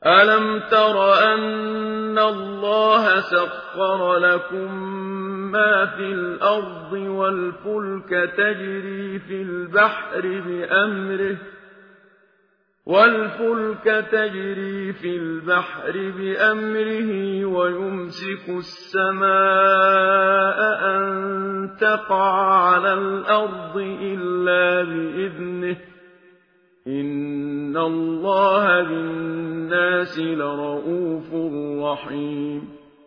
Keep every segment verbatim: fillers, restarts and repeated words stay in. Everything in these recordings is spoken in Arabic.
أَلَمْ تَرَ أَنَّ اللَّهَ سَخَّرَ لَكُم مَّا فِي الْأَرْضِ وَالْفُلْكَ تَجْرِي فِي الْبَحْرِ بِأَمْرِهِ وَالْفُلْكَ تَجْرِي فِي الْبَحْرِ بِأَمْرِهِ وَيُمْسِكُ السَّمَاءَ أَن تَقَعَ عَلَى الْأَرْضِ إِلَّا بِإِذْنِهِ ۗ إِنَّ اللَّهَ بِالنَّاسِ لَرَءُوفٌ رَّحِيمٌ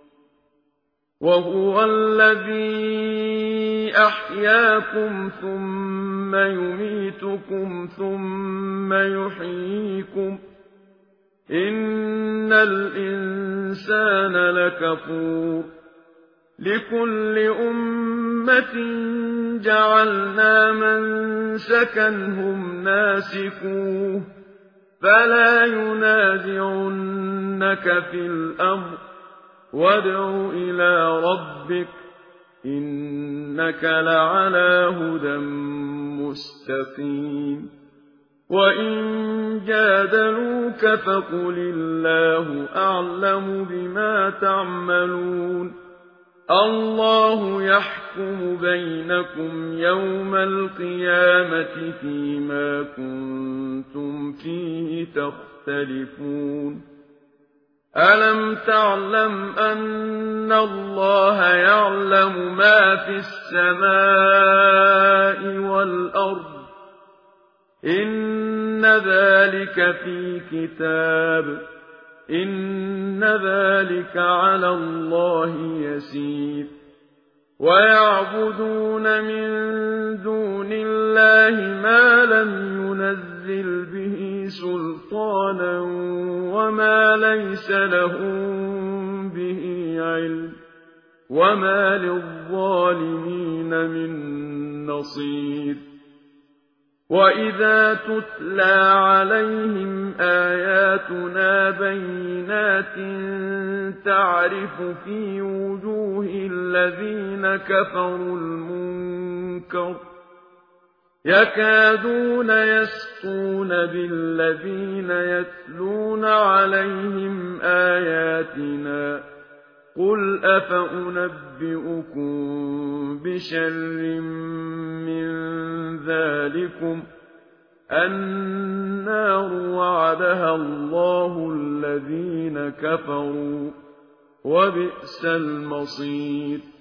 وَهُوَ الَّذِي أَحْيَاكُمْ ثُمَّ يُمِيتُكُمْ ثُمَّ يُحْيِيكُمْ ۗ إِنَّ الْإِنسَانَ لَكَفُورٌ لِكُلِّ أُمَّةٍ جَعَلْنَا مَنسَكًا هُمْ نَاسِكُوهُ فَلَا يُنَازِعُنَّكَ فِي الْأَمْرِ وَادْعُ إِلَىٰ رَبِّكَ إِنَّكَ لَعَلَىٰ هُدًى مُّسْتَقِيمٍ وَإِن جَادَلُوكَ فَقُلِ اللَّهُ أَعْلَمُ بِمَا تَعْمَلُونَ اللَّهُ يَحْكُمُ بَيْنَكُمْ يَوْمَ الْقِيَامَةِ فِيمَا كُنتُمْ فِيهِ تَخْتَلِفُونَ أَلَمْ تَعْلَمْ أَنَّ اللَّهَ يَعْلَمُ مَا فِي السَّمَاءِ وَالْأَرْضِ إِنَّ ذَلِكَ فِي كِتَابٍ إِنَّ ذَلِكَ عَلَى اللَّهِ يَسِيرٌ وَيَعْبُدُونَ مِن دُونِ اللَّهِ مَا لَمْ يُنَزِّلْ بِهِ سُلْطَانًا وَمَا لَيْسَ لَهُم بِهِ عِلْمٌ وَمَا لِلظَّالِمِينَ مِن نَّصِيرٍ وَإِذَا تُتْلَىٰ عَلَيْهِمْ آيَاتُنَا بَيِّنَاتٍ تَعْرِفُ فِي وُجُوهِ الَّذِينَ كَفَرُوا الْمُنكَرَ يَكَادُونَ يَسْطُونَ بِالَّذِينَ يَتْلُونَ عَلَيْهِمْ آيَاتِنَا قُلْ أَفَأُنَبِّئُكُم بِشَرٍّ مِّن ذَٰلِكُمُ النَّارُ وَعَدَهَا اللَّهُ الَّذِينَ كَفَرُوا ۖ وَبِئْسَ الْمَصِيرُ